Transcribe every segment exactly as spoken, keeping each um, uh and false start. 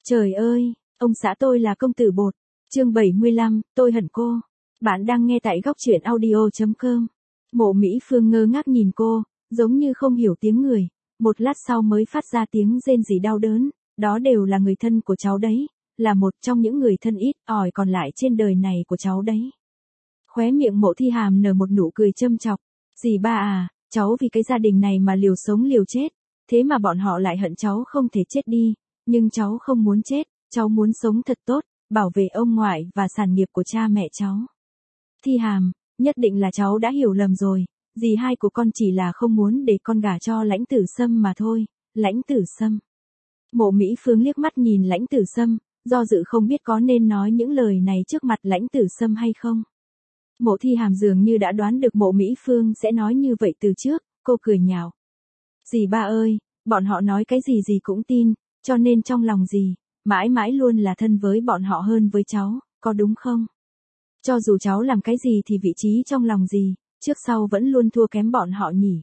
Trời ơi, ông xã tôi là công tử bột. Chương bảy mươi lăm, tôi hận cô. Bạn đang nghe tại góc truyện audio chấm com. Mộ Mỹ Phương ngơ ngác nhìn cô, giống như không hiểu tiếng người, một lát sau mới phát ra tiếng rên rỉ đau đớn, đó đều là người thân của cháu đấy, là một trong những người thân ít ỏi còn lại trên đời này của cháu đấy. Khóe miệng Mộ Thi Hàm nở một nụ cười châm chọc, dì ba à, cháu vì cái gia đình này mà liều sống liều chết, thế mà bọn họ lại hận cháu không thể chết đi, nhưng cháu không muốn chết, cháu muốn sống thật tốt, bảo vệ ông ngoại và sản nghiệp của cha mẹ cháu. Thi Hàm, nhất định là cháu đã hiểu lầm rồi, dì hai của con chỉ là không muốn để con gả cho Lãnh Tử Sâm mà thôi. Lãnh Tử Sâm. Mộ Mỹ Phương liếc mắt nhìn Lãnh Tử Sâm, do dự không biết có nên nói những lời này trước mặt Lãnh Tử Sâm hay không. Mộ Thi Hàm dường như đã đoán được Mộ Mỹ Phương sẽ nói như vậy từ trước, cô cười nhạo. Dì ba ơi, bọn họ nói cái gì dì cũng tin, cho nên trong lòng dì, mãi mãi luôn là thân với bọn họ hơn với cháu, có đúng không? Cho dù cháu làm cái gì thì vị trí trong lòng dì, trước sau vẫn luôn thua kém bọn họ nhỉ.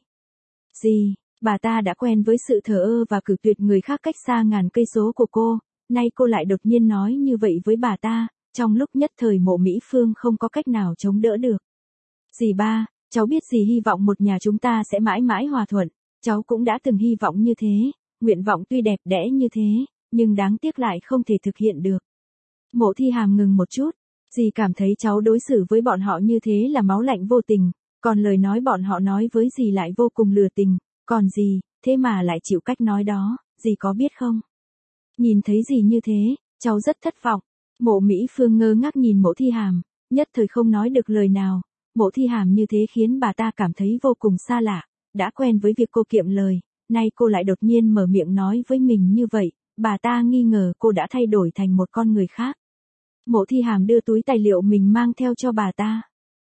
Dì, bà ta đã quen với sự thờ ơ và cử tuyệt người khác cách xa ngàn cây số của cô, nay cô lại đột nhiên nói như vậy với bà ta, trong lúc nhất thời Mộ Mỹ Phương không có cách nào chống đỡ được. Dì ba, cháu biết dì hy vọng một nhà chúng ta sẽ mãi mãi hòa thuận, cháu cũng đã từng hy vọng như thế, nguyện vọng tuy đẹp đẽ như thế, nhưng đáng tiếc lại không thể thực hiện được. Mộ Thi Hàm ngừng một chút, dì cảm thấy cháu đối xử với bọn họ như thế là máu lạnh vô tình, còn lời nói bọn họ nói với dì lại vô cùng lừa tình, còn dì, thế mà lại chịu cách nói đó, dì có biết không? Nhìn thấy dì như thế, cháu rất thất vọng. Mộ Mỹ Phương ngơ ngác nhìn Mộ Thi Hàm, nhất thời không nói được lời nào. Mộ Thi Hàm như thế khiến bà ta cảm thấy vô cùng xa lạ, đã quen với việc cô kiệm lời, nay cô lại đột nhiên mở miệng nói với mình như vậy, bà ta nghi ngờ cô đã thay đổi thành một con người khác. Mộ Thi Hàm đưa túi tài liệu mình mang theo cho bà ta.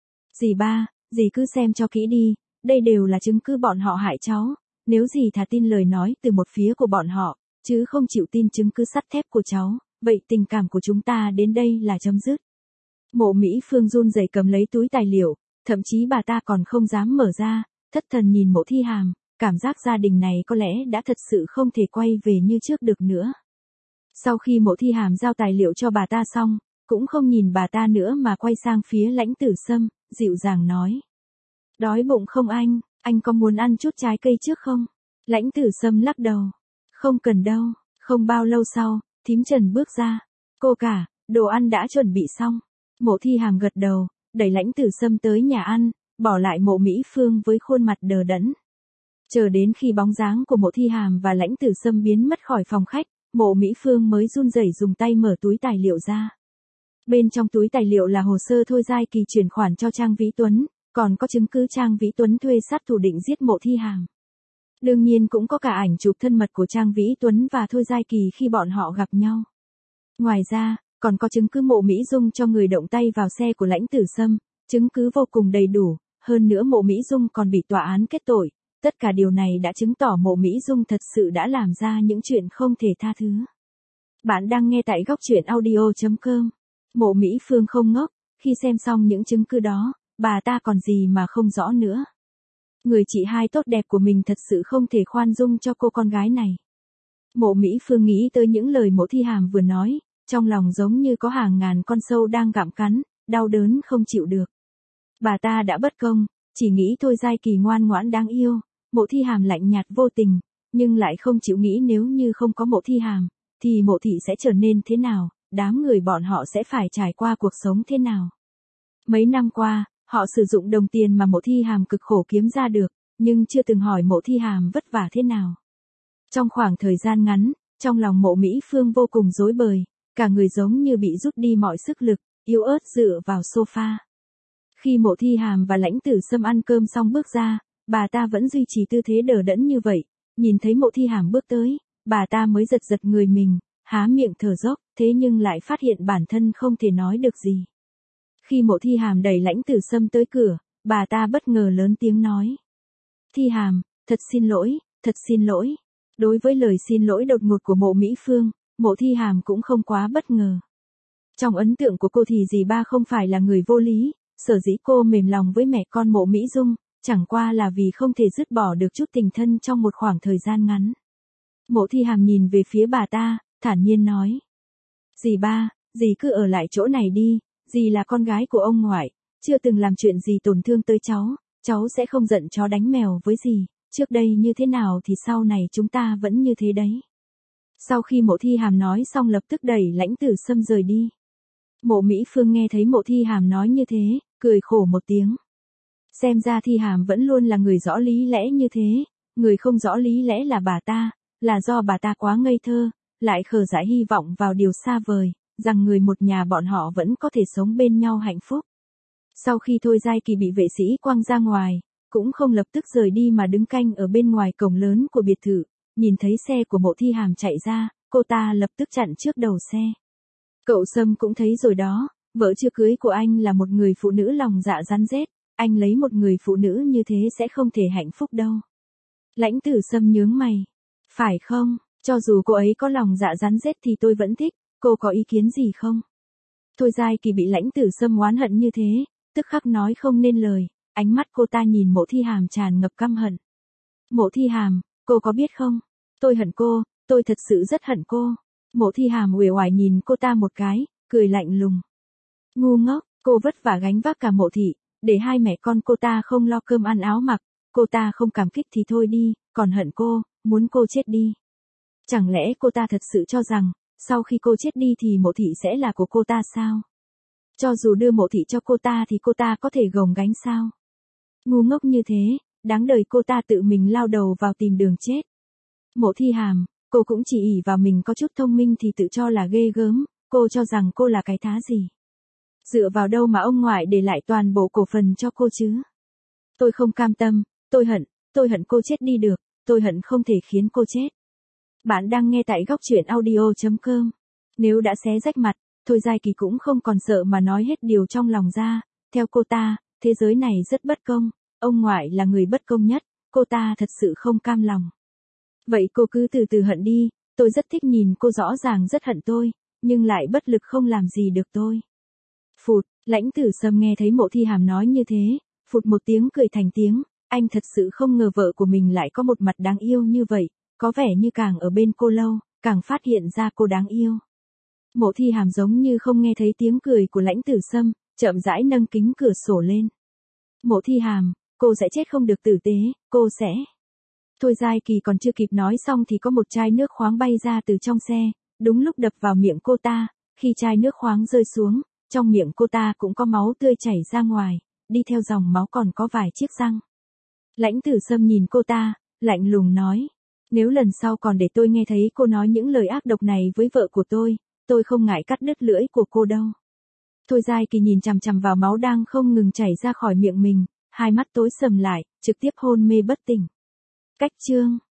Dì ba, dì cứ xem cho kỹ đi, đây đều là chứng cứ bọn họ hại cháu, nếu dì thà tin lời nói từ một phía của bọn họ, chứ không chịu tin chứng cứ sắt thép của cháu, vậy tình cảm của chúng ta đến đây là chấm dứt. Mộ Mỹ Phương run rẩy cầm lấy túi tài liệu, thậm chí bà ta còn không dám mở ra, thất thần nhìn Mộ Thi Hàm, cảm giác gia đình này có lẽ đã thật sự không thể quay về như trước được nữa. Sau khi Mộ Thi Hàm giao tài liệu cho bà ta xong, cũng không nhìn bà ta nữa mà quay sang phía Lãnh Tử Sâm, dịu dàng nói. Đói bụng không anh, anh có muốn ăn chút trái cây trước không? Lãnh Tử Sâm lắc đầu. Không cần đâu, không bao lâu sau, thím Trần bước ra. Cô cả, đồ ăn đã chuẩn bị xong. Mộ Thi Hàm gật đầu, đẩy Lãnh Tử Sâm tới nhà ăn, bỏ lại Mộ Mỹ Phương với khuôn mặt đờ đẫn. Chờ đến khi bóng dáng của Mộ Thi Hàm và Lãnh Tử Sâm biến mất khỏi phòng khách, Mộ Mỹ Phương mới run rẩy dùng tay mở túi tài liệu ra. Bên trong túi tài liệu là hồ sơ Thôi Giai Kỳ chuyển khoản cho Trang Vĩ Tuấn, còn có chứng cứ Trang Vĩ Tuấn thuê sát thủ định giết Mộ Thi Hàm. Đương nhiên cũng có cả ảnh chụp thân mật của Trang Vĩ Tuấn và Thôi Giai Kỳ khi bọn họ gặp nhau. Ngoài ra, còn có chứng cứ Mộ Mỹ Dung cho người động tay vào xe của Lãnh Tử Sâm, chứng cứ vô cùng đầy đủ, hơn nữa Mộ Mỹ Dung còn bị tòa án kết tội, tất cả điều này đã chứng tỏ Mộ Mỹ Dung thật sự đã làm ra những chuyện không thể tha thứ. Bạn đang nghe tại góc truyện audio chấm com. Mộ Mỹ Phương không ngốc, khi xem xong những chứng cứ đó, bà ta còn gì mà không rõ nữa. Người chị hai tốt đẹp của mình thật sự không thể khoan dung cho cô con gái này. Mộ Mỹ Phương nghĩ tới những lời Mộ Thi Hàm vừa nói, trong lòng giống như có hàng ngàn con sâu đang gặm cắn, đau đớn không chịu được. Bà ta đã bất công, chỉ nghĩ Thôi Giai Kỳ ngoan ngoãn đáng yêu, Mộ Thi Hàm lạnh nhạt vô tình, nhưng lại không chịu nghĩ nếu như không có Mộ Thi Hàm, thì Mộ Thị sẽ trở nên thế nào, đám người bọn họ sẽ phải trải qua cuộc sống thế nào. Mấy năm qua, họ sử dụng đồng tiền mà Mộ Thi Hàm cực khổ kiếm ra được, nhưng chưa từng hỏi Mộ Thi Hàm vất vả thế nào. Trong khoảng thời gian ngắn, trong lòng Mộ Mỹ Phương vô cùng rối bời, cả người giống như bị rút đi mọi sức lực, yếu ớt dựa vào sofa. Khi Mộ Thi Hàm và Lãnh Tử Sâm ăn cơm xong bước ra, bà ta vẫn duy trì tư thế đờ đẫn như vậy, nhìn thấy Mộ Thi Hàm bước tới, bà ta mới giật giật người mình, há miệng thở dốc, thế nhưng lại phát hiện bản thân không thể nói được gì. Khi Mộ Thi Hàm đẩy Lãnh Tử Sâm tới cửa, bà ta bất ngờ lớn tiếng nói. Thi Hàm, thật xin lỗi, thật xin lỗi. Đối với lời xin lỗi đột ngột của Mộ Mỹ Phương, Mộ Thi Hàm cũng không quá bất ngờ. Trong ấn tượng của cô thì dì ba không phải là người vô lý, sở dĩ cô mềm lòng với mẹ con Mộ Mỹ Dung, chẳng qua là vì không thể dứt bỏ được chút tình thân trong một khoảng thời gian ngắn. Mộ Thi Hàm nhìn về phía bà ta, thản nhiên nói, Dì ba, dì cứ ở lại chỗ này đi, dì là con gái của ông ngoại, chưa từng làm chuyện gì tổn thương tới cháu, cháu sẽ không giận chó đánh mèo với dì, trước đây như thế nào thì sau này chúng ta vẫn như thế đấy. Sau khi Mộ Thi Hàm nói xong lập tức đẩy Lãnh Tử Sâm rời đi. Mộ Mỹ Phương nghe thấy Mộ Thi Hàm nói như thế, cười khổ một tiếng. Xem ra Thi Hàm vẫn luôn là người rõ lý lẽ như thế, người không rõ lý lẽ là bà ta, là do bà ta quá ngây thơ, lại khờ dại hy vọng vào điều xa vời, rằng người một nhà bọn họ vẫn có thể sống bên nhau hạnh phúc. Sau khi Thôi Giai Kỳ bị vệ sĩ quăng ra ngoài, cũng không lập tức rời đi mà đứng canh ở bên ngoài cổng lớn của biệt thự, nhìn thấy xe của Mộ Thi Hàm chạy ra, cô ta lập tức chặn trước đầu xe. Cậu Sâm cũng thấy rồi đó, vợ chưa cưới của anh là một người phụ nữ lòng dạ rắn rết, anh lấy một người phụ nữ như thế sẽ không thể hạnh phúc đâu. Lãnh Tử Sâm nhướng mày. Phải không, cho dù cô ấy có lòng dạ rắn rết thì tôi vẫn thích, cô có ý kiến gì không? Thôi Giai Kỳ bị Lãnh Tử Sâm oán hận như thế, tức khắc nói không nên lời, ánh mắt cô ta nhìn Mộ Thi Hàm tràn ngập căm hận. Mộ Thi Hàm, cô có biết không? Tôi hận cô, tôi thật sự rất hận cô. Mộ Thi Hàm uể oải nhìn cô ta một cái, cười lạnh lùng. Ngu ngốc, cô vất vả gánh vác cả Mộ thị, để hai mẹ con cô ta không lo cơm ăn áo mặc, cô ta không cảm kích thì thôi đi, còn hận cô, muốn cô chết đi. Chẳng lẽ cô ta thật sự cho rằng, sau khi cô chết đi thì Mộ thị sẽ là của cô ta sao? Cho dù đưa Mộ thị cho cô ta thì cô ta có thể gồng gánh sao? Ngu ngốc như thế, đáng đời cô ta tự mình lao đầu vào tìm đường chết. Mộ Thi Hàm, cô cũng chỉ ỷ vào mình có chút thông minh thì tự cho là ghê gớm, cô cho rằng cô là cái thá gì? Dựa vào đâu mà ông ngoại để lại toàn bộ cổ phần cho cô chứ? Tôi không cam tâm, tôi hận, tôi hận cô chết đi được, tôi hận không thể khiến cô chết. Bạn đang nghe tại góc truyện audio chấm com. Nếu đã xé rách mặt, Thôi Giai Kỳ cũng không còn sợ mà nói hết điều trong lòng ra, theo cô ta, thế giới này rất bất công, ông ngoại là người bất công nhất, cô ta thật sự không cam lòng. Vậy cô cứ từ từ hận đi, tôi rất thích nhìn cô rõ ràng rất hận tôi, nhưng lại bất lực không làm gì được tôi. Phụt, Lãnh Tử Sâm nghe thấy Mộ Thi Hàm nói như thế, phụt một tiếng cười thành tiếng, anh thật sự không ngờ vợ của mình lại có một mặt đáng yêu như vậy, có vẻ như càng ở bên cô lâu, càng phát hiện ra cô đáng yêu. Mộ Thi Hàm giống như không nghe thấy tiếng cười của Lãnh Tử Sâm, chậm rãi nâng kính cửa sổ lên. Mộ Thi Hàm, cô sẽ chết không được tử tế, cô sẽ... Thôi Giai Kỳ còn chưa kịp nói xong thì có một chai nước khoáng bay ra từ trong xe, đúng lúc đập vào miệng cô ta, khi chai nước khoáng rơi xuống, trong miệng cô ta cũng có máu tươi chảy ra ngoài, đi theo dòng máu còn có vài chiếc răng. Lãnh Tử Sâm nhìn cô ta, lạnh lùng nói, nếu lần sau còn để tôi nghe thấy cô nói những lời ác độc này với vợ của tôi, tôi không ngại cắt đứt lưỡi của cô đâu. Thôi Giai Kỳ nhìn chằm chằm vào máu đang không ngừng chảy ra khỏi miệng mình, hai mắt tối sầm lại, trực tiếp hôn mê bất tỉnh. Cách chương